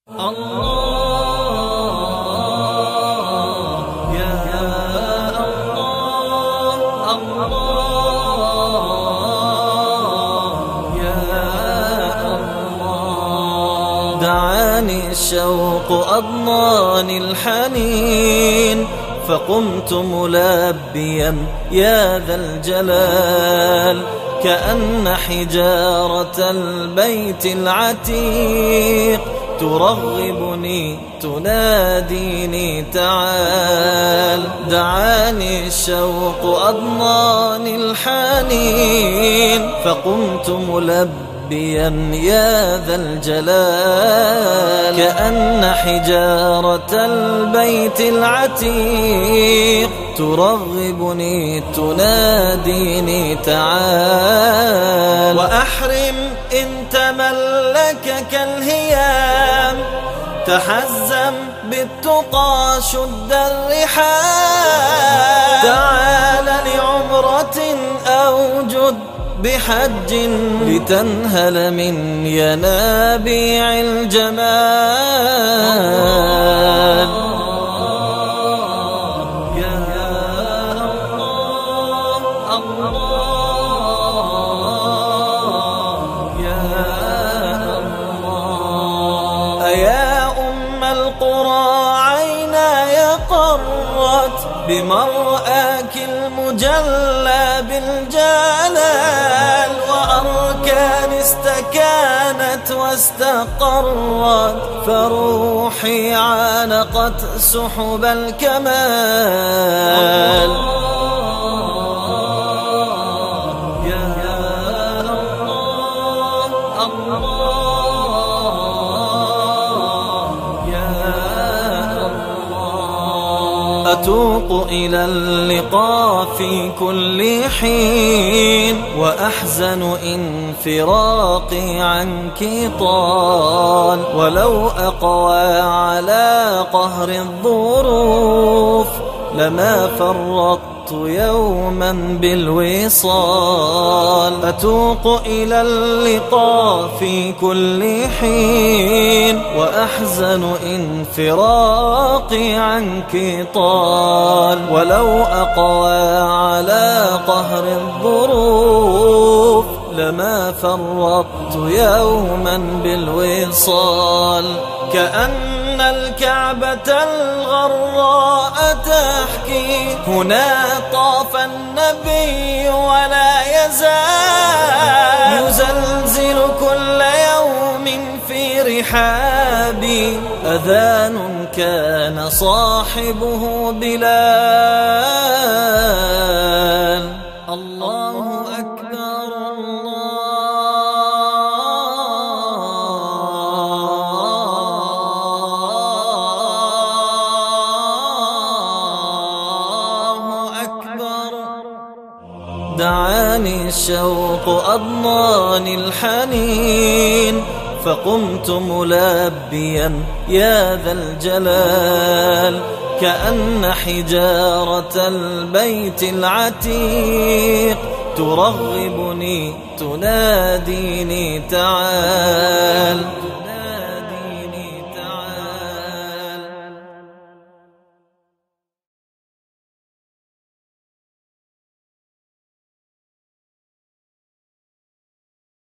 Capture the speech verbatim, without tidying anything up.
الله يا الله الله يا الله. دعاني الشوق أضناني الحنين فقمت ملبيا يا ذا الجلال كأن حجارة البيت العتيق ترغبني تناديني تعال. دعاني الشوق أضناني الحنين فقمت ملبيا يا ذا الجلال كأن حجارة البيت العتيق ترغبني تناديني تعال. وأحرم إن تملكك الهيام تحزم بالتقى شد الرحال. تعال لعمرة أوجد بحج لتنهل من ينابيع الجمال. يا الله الله يا الله. أيا أم القرى عيناي قرت بمرآك المجلى بالجلال وأركان استكانت واستقرت فروحي عانقت سحب الكمال. يا الله الله يا الله. أتوق إلى اللقاء في كل حين وأحزن إن فراقي عنك طال. ولو أقوى على قهر الظروف لما فرطت يوما بالوصال. أتوق إلى اللقاء في كل حين وأحزن إن فراقي عنك طال. ولو أقوى على قهر الظروف لما فرطت يوما بالوصال. كأن الكعبة الغراء تحكي هنا طاف النبي ولا يزال يزلزل كل يوم في رحابي أذان كان صاحبه بلال. الله أكبر دعاني الشوق أضناني الحنين فقمت ملبيا يا ذا الجلال كأن حجارة البيت العتيق ترغبني تناديني تعال.